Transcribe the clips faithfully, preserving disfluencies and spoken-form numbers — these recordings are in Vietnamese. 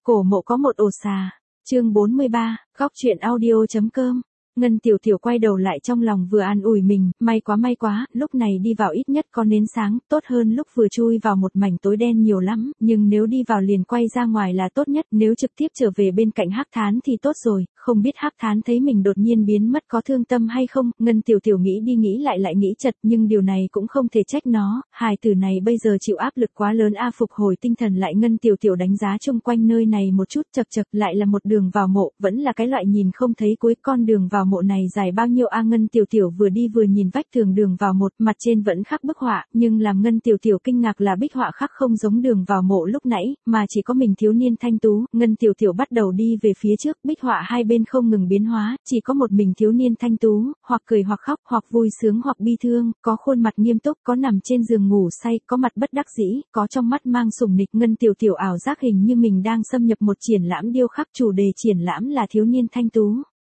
Cổ mộ có một ổ xà. Chương bốn mươi ba, góc truyện audio chấm com. Ngân Tiểu Tiểu quay đầu lại trong lòng vừa an ủi mình, may quá may quá, lúc này đi vào ít nhất có nến sáng, tốt hơn lúc vừa chui vào một mảnh tối đen nhiều lắm, nhưng nếu đi vào liền quay ra ngoài là tốt nhất, nếu trực tiếp trở về bên cạnh Hắc Thán thì tốt rồi, không biết Hắc Thán thấy mình đột nhiên biến mất có thương tâm hay không, Ngân Tiểu Tiểu nghĩ đi nghĩ lại lại nghĩ chật, nhưng điều này cũng không thể trách nó, hài tử này bây giờ chịu áp lực quá lớn a phục hồi tinh thần lại Ngân Tiểu Tiểu đánh giá chung quanh nơi này một chút chật chật lại là một đường vào mộ, vẫn là cái loại nhìn không thấy cuối con đường vào mộ này dài bao nhiêu a Ngân Tiểu Tiểu vừa đi vừa nhìn vách tường đường vào một, mặt trên vẫn khắc bức họa, nhưng làm Ngân Tiểu Tiểu kinh ngạc là bích họa khắc không giống đường vào mộ lúc nãy, mà chỉ có mình thiếu niên thanh tú, Ngân Tiểu Tiểu bắt đầu đi về phía trước, bích họa hai bên không ngừng biến hóa, chỉ có một mình thiếu niên thanh tú, hoặc cười hoặc khóc, hoặc vui sướng hoặc bi thương, có khuôn mặt nghiêm túc, có nằm trên giường ngủ say, có mặt bất đắc dĩ, có trong mắt mang sủng nịch. Ngân Tiểu Tiểu ảo giác hình như mình đang xâm nhập một triển lãm điêu khắc, chủ đề triển lãm là thiếu niên thanh tú.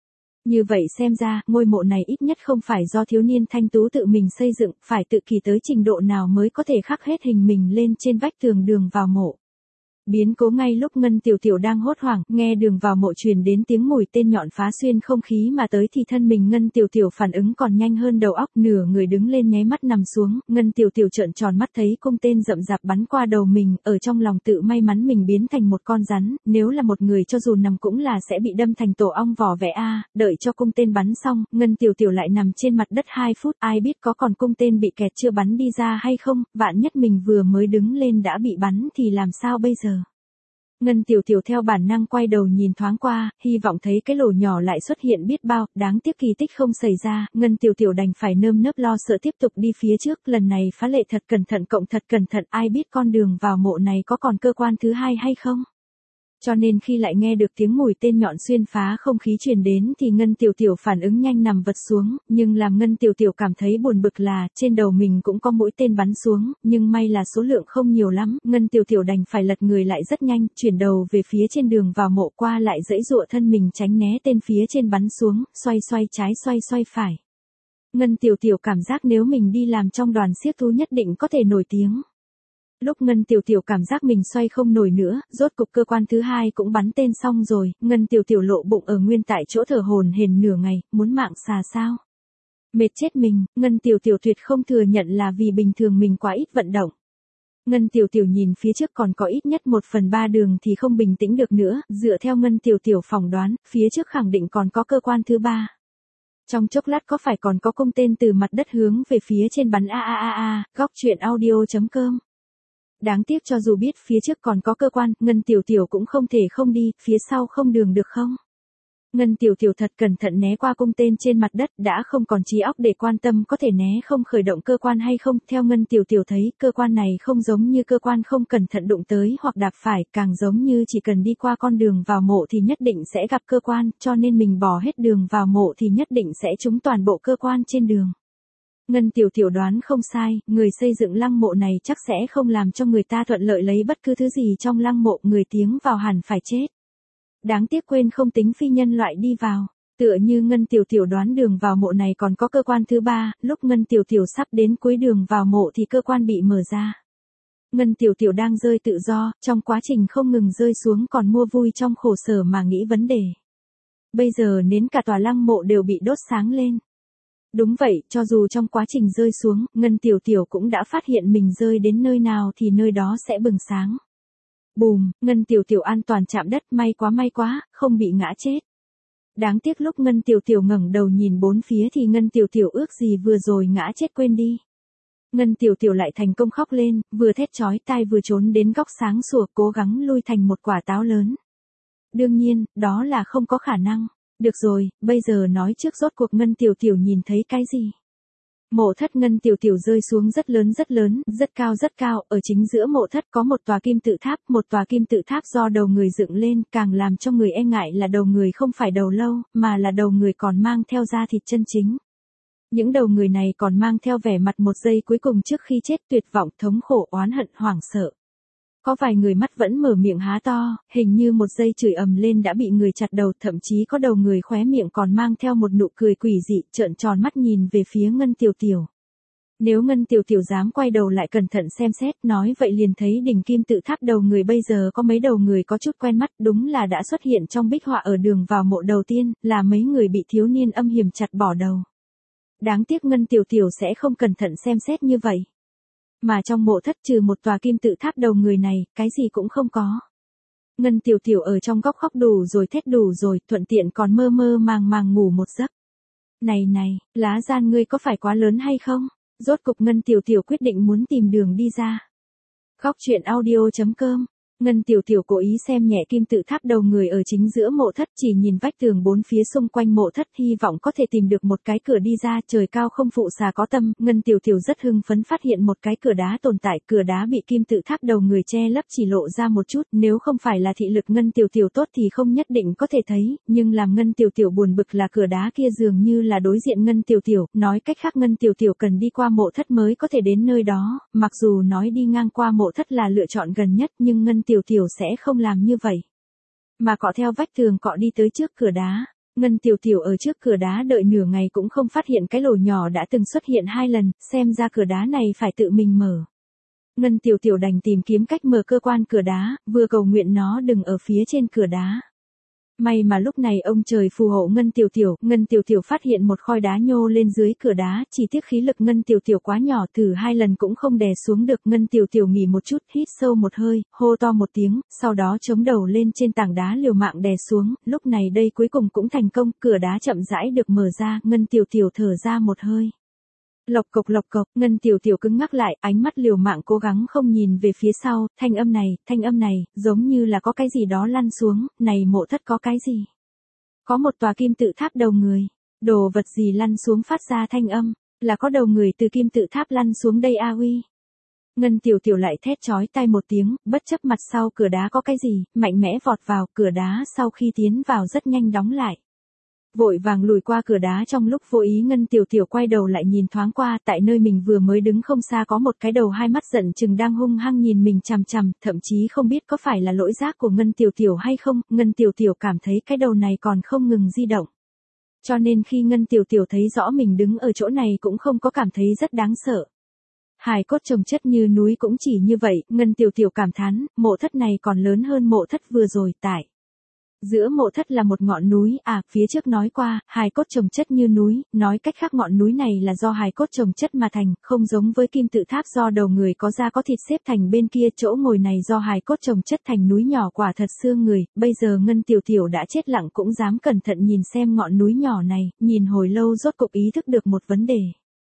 Như vậy xem ra, ngôi mộ này ít nhất không phải do thiếu niên thanh tú tự mình xây dựng, phải tự kỳ tới trình độ nào mới có thể khắc hết hình mình lên trên vách tường đường vào mộ. Biến cố ngay lúc Ngân Tiểu Tiểu đang hốt hoảng, nghe đường vào mộ truyền đến tiếng mũi tên nhọn phá xuyên không khí mà tới thì thân mình Ngân Tiểu Tiểu phản ứng còn nhanh hơn đầu óc, nửa người đứng lên nháy mắt nằm xuống, Ngân Tiểu Tiểu trợn tròn mắt thấy cung tên rậm rạp bắn qua đầu mình, ở trong lòng tự may mắn mình biến thành một con rắn, nếu là một người cho dù nằm cũng là sẽ bị đâm thành tổ ong vỏ vẽ a, đợi cho cung tên bắn xong, Ngân Tiểu Tiểu lại nằm trên mặt đất hai phút, ai biết có còn cung tên bị kẹt chưa bắn đi ra hay không, vạn nhất mình vừa mới đứng lên đã bị bắn thì làm sao bây giờ? Ngân Tiểu Tiểu theo bản năng quay đầu nhìn thoáng qua, hy vọng thấy cái lỗ nhỏ lại xuất hiện biết bao, đáng tiếc kỳ tích không xảy ra, Ngân Tiểu Tiểu đành phải nơm nớp lo sợ tiếp tục đi phía trước, lần này phá lệ thật cẩn thận cộng thật cẩn thận, ai biết con đường vào mộ này có còn cơ quan thứ hai hay không? Cho nên khi lại nghe được tiếng mũi tên nhọn xuyên phá không khí truyền đến thì Ngân Tiểu Tiểu phản ứng nhanh nằm vật xuống, nhưng làm Ngân Tiểu Tiểu cảm thấy buồn bực là, trên đầu mình cũng có mũi tên bắn xuống, nhưng may là số lượng không nhiều lắm, Ngân Tiểu Tiểu đành phải lật người lại rất nhanh, chuyển đầu về phía trên đường vào mộ qua lại dãy dụa thân mình tránh né tên phía trên bắn xuống, xoay xoay trái xoay xoay phải. Ngân Tiểu Tiểu cảm giác nếu mình đi làm trong đoàn xiếc thú nhất định có thể nổi tiếng. Lúc Ngân Tiểu Tiểu cảm giác mình xoay không nổi nữa, rốt cục cơ quan thứ hai cũng bắn tên xong rồi, Ngân Tiểu Tiểu lộ bụng ở nguyên tại chỗ thở hổn hển nửa ngày, muốn mạng xà sao? Mệt chết mình, Ngân Tiểu Tiểu tuyệt không thừa nhận là vì bình thường mình quá ít vận động. Ngân Tiểu Tiểu nhìn phía trước còn có ít nhất một phần ba đường thì không bình tĩnh được nữa, dựa theo Ngân Tiểu Tiểu phỏng đoán, phía trước khẳng định còn có cơ quan thứ ba. Trong chốc lát có phải còn có cung tên từ mặt đất hướng về phía trên bắn a a a a, góc truyện audio chấm com. Đáng tiếc cho dù biết phía trước còn có cơ quan, Ngân Tiểu Tiểu cũng không thể không đi, phía sau không đường được không? Ngân Tiểu Tiểu thật cẩn thận né qua cung tên trên mặt đất, đã không còn trí óc để quan tâm có thể né không khởi động cơ quan hay không, theo Ngân Tiểu Tiểu thấy, cơ quan này không giống như cơ quan không cẩn thận đụng tới hoặc đạp phải, càng giống như chỉ cần đi qua con đường vào mộ thì nhất định sẽ gặp cơ quan, cho nên mình bỏ hết đường vào mộ thì nhất định sẽ trúng toàn bộ cơ quan trên đường. Ngân Tiểu Tiểu đoán không sai, người xây dựng lăng mộ này chắc sẽ không làm cho người ta thuận lợi lấy bất cứ thứ gì trong lăng mộ, người tiến vào hẳn phải chết. Đáng tiếc quên không tính phi nhân loại đi vào. Tựa như Ngân Tiểu Tiểu đoán đường vào mộ này còn có cơ quan thứ ba, lúc Ngân Tiểu Tiểu sắp đến cuối đường vào mộ thì cơ quan bị mở ra. Ngân Tiểu Tiểu đang rơi tự do, trong quá trình không ngừng rơi xuống còn mua vui trong khổ sở mà nghĩ vấn đề. Bây giờ nến cả tòa lăng mộ đều bị đốt sáng lên. Đúng vậy, cho dù trong quá trình rơi xuống, Ngân Tiểu Tiểu cũng đã phát hiện mình rơi đến nơi nào thì nơi đó sẽ bừng sáng. Bùm, Ngân Tiểu Tiểu an toàn chạm đất, may quá may quá, không bị ngã chết. Đáng tiếc lúc Ngân Tiểu Tiểu ngẩng đầu nhìn bốn phía thì Ngân Tiểu Tiểu ước gì vừa rồi ngã chết quên đi. Ngân Tiểu Tiểu lại thành công khóc lên, vừa thét chói tai vừa trốn đến góc sáng sủa cố gắng lui thành một quả táo lớn. Đương nhiên, đó là không có khả năng. Được rồi, bây giờ nói trước rốt cuộc Ngân Tiểu Tiểu nhìn thấy cái gì? Mộ thất Ngân Tiểu Tiểu rơi xuống rất lớn rất lớn, rất cao rất cao, ở chính giữa mộ thất có một tòa kim tự tháp, một tòa kim tự tháp do đầu người dựng lên, càng làm cho người e ngại là đầu người không phải đầu lâu, mà là đầu người còn mang theo da thịt chân chính. Những đầu người này còn mang theo vẻ mặt một giây cuối cùng trước khi chết, tuyệt vọng, thống khổ, oán hận, hoảng sợ. Có vài người mắt vẫn mở miệng há to, hình như một giây chửi ầm lên đã bị người chặt đầu, thậm chí có đầu người khóe miệng còn mang theo một nụ cười quỷ dị, trợn tròn mắt nhìn về phía Ngân Tiểu Tiểu. Nếu Ngân Tiểu Tiểu dám quay đầu lại cẩn thận xem xét, nói vậy liền thấy đỉnh kim tự tháp đầu người bây giờ có mấy đầu người có chút quen mắt, đúng là đã xuất hiện trong bích họa ở đường vào mộ đầu tiên, là mấy người bị thiếu niên âm hiểm chặt bỏ đầu. Đáng tiếc Ngân Tiểu Tiểu sẽ không cẩn thận xem xét như vậy. Mà trong mộ thất trừ một tòa kim tự tháp đầu người này, cái gì cũng không có. Ngân Tiểu Tiểu ở trong góc khóc đủ rồi, thét đủ rồi, thuận tiện còn mơ mơ màng màng ngủ một giấc. Này này, lá gan ngươi có phải quá lớn hay không? Rốt cục Ngân Tiểu Tiểu quyết định muốn tìm đường đi ra. Góc truyện audio chấm com. Ngân Tiểu Tiểu cố ý xem nhẹ kim tự tháp đầu người ở chính giữa mộ thất, chỉ nhìn vách tường bốn phía xung quanh mộ thất, hy vọng có thể tìm được một cái cửa đi ra. Trời cao không phụ xà có tâm, Ngân Tiểu Tiểu rất hưng phấn phát hiện một cái cửa đá tồn tại. Cửa đá bị kim tự tháp đầu người che lấp, chỉ lộ ra một chút, nếu không phải là thị lực Ngân Tiểu Tiểu tốt thì không nhất định có thể thấy, nhưng làm Ngân Tiểu Tiểu buồn bực là cửa đá kia dường như là đối diện Ngân Tiểu Tiểu, nói cách khác Ngân Tiểu Tiểu cần đi qua mộ thất mới có thể đến nơi đó. Mặc dù nói đi ngang qua mộ thất là lựa chọn gần nhất, nhưng Ngân Tiểu Tiểu sẽ không làm như vậy. Mà cọ theo vách tường cọ đi tới trước cửa đá. Ngân Tiểu Tiểu ở trước cửa đá đợi nửa ngày cũng không phát hiện cái lỗ nhỏ đã từng xuất hiện hai lần, xem ra cửa đá này phải tự mình mở. Ngân Tiểu Tiểu đành tìm kiếm cách mở cơ quan cửa đá, vừa cầu nguyện nó đừng ở phía trên cửa đá. May mà lúc này ông trời phù hộ Ngân Tiểu Tiểu, Ngân Tiểu Tiểu phát hiện một khối đá nhô lên dưới cửa đá, chỉ tiếc khí lực Ngân Tiểu Tiểu quá nhỏ, thử hai lần cũng không đè xuống được. Ngân Tiểu Tiểu nghỉ một chút, hít sâu một hơi, hô to một tiếng, sau đó chống đầu lên trên tảng đá liều mạng đè xuống, lúc này đây cuối cùng cũng thành công, cửa đá chậm rãi được mở ra, Ngân Tiểu Tiểu thở ra một hơi. Lộc cộc lộc cộc, Ngân Tiểu Tiểu cứng ngắc lại, ánh mắt liều mạng cố gắng không nhìn về phía sau, thanh âm này, thanh âm này, giống như là có cái gì đó lăn xuống, này mộ thất có cái gì? Có một tòa kim tự tháp đầu người, đồ vật gì lăn xuống phát ra thanh âm, là có đầu người từ kim tự tháp lăn xuống đây a uy. Ngân Tiểu Tiểu lại thét chói tai một tiếng, bất chấp mặt sau cửa đá có cái gì, mạnh mẽ vọt vào, cửa đá sau khi tiến vào rất nhanh đóng lại. Vội vàng lùi qua cửa đá, trong lúc vô ý Ngân Tiểu Tiểu quay đầu lại nhìn thoáng qua, tại nơi mình vừa mới đứng không xa có một cái đầu hai mắt giận chừng đang hung hăng nhìn mình chằm chằm, thậm chí không biết có phải là lỗi giác của Ngân Tiểu Tiểu hay không, Ngân Tiểu Tiểu cảm thấy cái đầu này còn không ngừng di động. Cho nên khi Ngân Tiểu Tiểu thấy rõ mình đứng ở chỗ này cũng không có cảm thấy rất đáng sợ. Hài cốt chồng chất như núi cũng chỉ như vậy, Ngân Tiểu Tiểu cảm thán, mộ thất này còn lớn hơn mộ thất vừa rồi, tại giữa mộ thất là một ngọn núi, à, phía trước nói qua, hài cốt chồng chất như núi, nói cách khác ngọn núi này là do hài cốt chồng chất mà thành, không giống với kim tự tháp do đầu người có da có thịt xếp thành bên kia, chỗ ngồi này do hài cốt chồng chất thành núi nhỏ, quả thật xương người. Bây giờ Ngân Tiểu Tiểu đã chết lặng cũng dám cẩn thận nhìn xem ngọn núi nhỏ này, nhìn hồi lâu rốt cục ý thức được một vấn đề.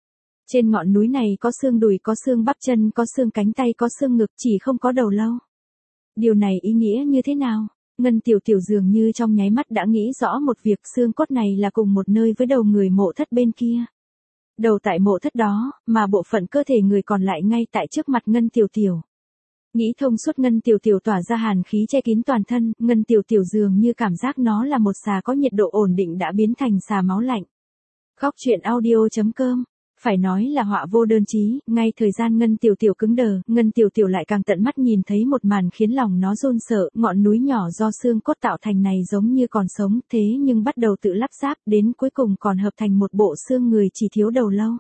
Trên ngọn núi này có xương đùi, có xương bắp chân, có xương cánh tay, có xương ngực, chỉ không có đầu lâu. Điều này ý nghĩa như thế nào? Ngân Tiểu Tiểu dường như trong nháy mắt đã nghĩ rõ một việc, xương cốt này là cùng một nơi với đầu người mộ thất bên kia. Đầu tại mộ thất đó, mà bộ phận cơ thể người còn lại ngay tại trước mặt Ngân Tiểu Tiểu. Nghĩ thông suốt, Ngân Tiểu Tiểu tỏa ra hàn khí che kín toàn thân, Ngân Tiểu Tiểu dường như cảm giác nó là một xà có nhiệt độ ổn định đã biến thành xà máu lạnh. Góc truyện audio chấm com. Phải nói là họa vô đơn chí, ngay thời gian Ngân Tiểu Tiểu cứng đờ, Ngân Tiểu Tiểu lại càng tận mắt nhìn thấy một màn khiến lòng nó run sợ, ngọn núi nhỏ do xương cốt tạo thành này giống như còn sống, thế nhưng bắt đầu tự lắp ráp, đến cuối cùng còn hợp thành một bộ xương người chỉ thiếu đầu lâu.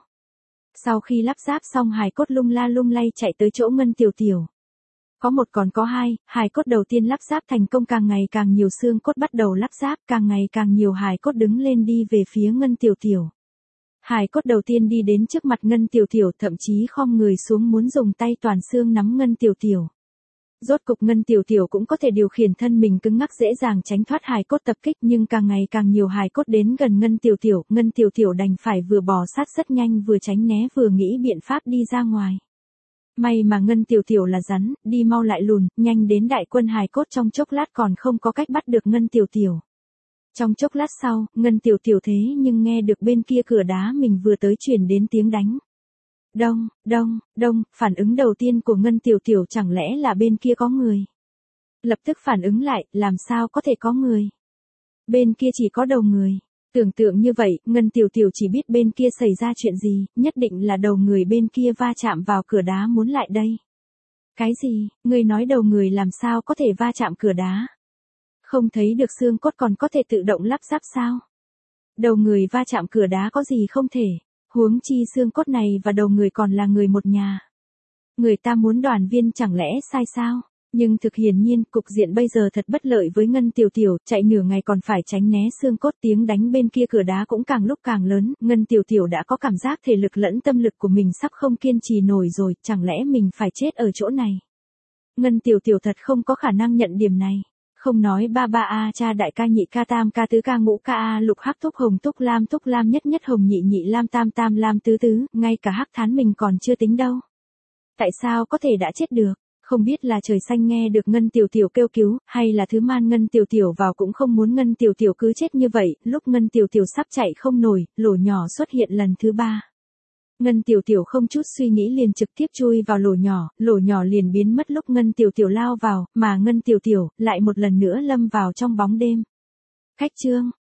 Sau khi lắp ráp xong, hài cốt lung la lung lay chạy tới chỗ Ngân Tiểu Tiểu. Có một còn có hai, hài cốt đầu tiên lắp ráp thành công, càng ngày càng nhiều xương cốt bắt đầu lắp ráp, càng ngày càng nhiều hài cốt đứng lên đi về phía Ngân Tiểu Tiểu. Hài cốt đầu tiên đi đến trước mặt Ngân Tiểu Tiểu, thậm chí khom người xuống muốn dùng tay toàn xương nắm Ngân Tiểu Tiểu. Rốt cục Ngân Tiểu Tiểu cũng có thể điều khiển thân mình cứng ngắc dễ dàng tránh thoát hài cốt tập kích, nhưng càng ngày càng nhiều hài cốt đến gần Ngân Tiểu Tiểu, Ngân Tiểu Tiểu đành phải vừa bò sát rất nhanh vừa tránh né vừa nghĩ biện pháp đi ra ngoài. May mà Ngân Tiểu Tiểu là rắn, đi mau lại lùn, nhanh đến đại quân hài cốt trong chốc lát còn không có cách bắt được Ngân Tiểu Tiểu. Trong chốc lát sau, Ngân Tiểu Tiểu thế nhưng nghe được bên kia cửa đá mình vừa tới truyền đến tiếng đánh. Đông, đông, đông, phản ứng đầu tiên của Ngân Tiểu Tiểu chẳng lẽ là bên kia có người. Lập tức phản ứng lại, làm sao có thể có người. Bên kia chỉ có đầu người. Tưởng tượng như vậy, Ngân Tiểu Tiểu chỉ biết bên kia xảy ra chuyện gì, nhất định là đầu người bên kia va chạm vào cửa đá muốn lại đây. Cái gì, ngươi nói đầu người làm sao có thể va chạm cửa đá? Không thấy được xương cốt còn có thể tự động lắp ráp sao? Đầu người va chạm cửa đá có gì không thể? Huống chi xương cốt này và đầu người còn là người một nhà. Người ta muốn đoàn viên chẳng lẽ sai sao? Nhưng thực hiển nhiên, cục diện bây giờ thật bất lợi với Ngân Tiểu Tiểu, chạy nửa ngày còn phải tránh né xương cốt, tiếng đánh bên kia cửa đá cũng càng lúc càng lớn, Ngân Tiểu Tiểu đã có cảm giác thể lực lẫn tâm lực của mình sắp không kiên trì nổi rồi, chẳng lẽ mình phải chết ở chỗ này? Ngân Tiểu Tiểu thật không có khả năng nhận điểm này. Không nói ba ba a cha đại ca nhị ca tam ca tứ ca ngũ ca a lục hắc thúc hồng túc lam túc lam nhất nhất hồng nhị nhị lam tam tam lam tứ tứ, ngay cả hắc thán mình còn chưa tính đâu. Tại sao có thể đã chết được? Không biết là trời xanh nghe được Ngân Tiểu Tiểu kêu cứu, hay là thứ man Ngân Tiểu Tiểu vào cũng không muốn Ngân Tiểu Tiểu cứ chết như vậy, lúc Ngân Tiểu Tiểu sắp chạy không nổi, lỗ nhỏ xuất hiện lần thứ ba. Ngân Tiểu Tiểu không chút suy nghĩ liền trực tiếp chui vào lỗ nhỏ, lỗ nhỏ liền biến mất lúc Ngân Tiểu Tiểu lao vào, mà Ngân Tiểu Tiểu lại một lần nữa lâm vào trong bóng đêm. Khách chương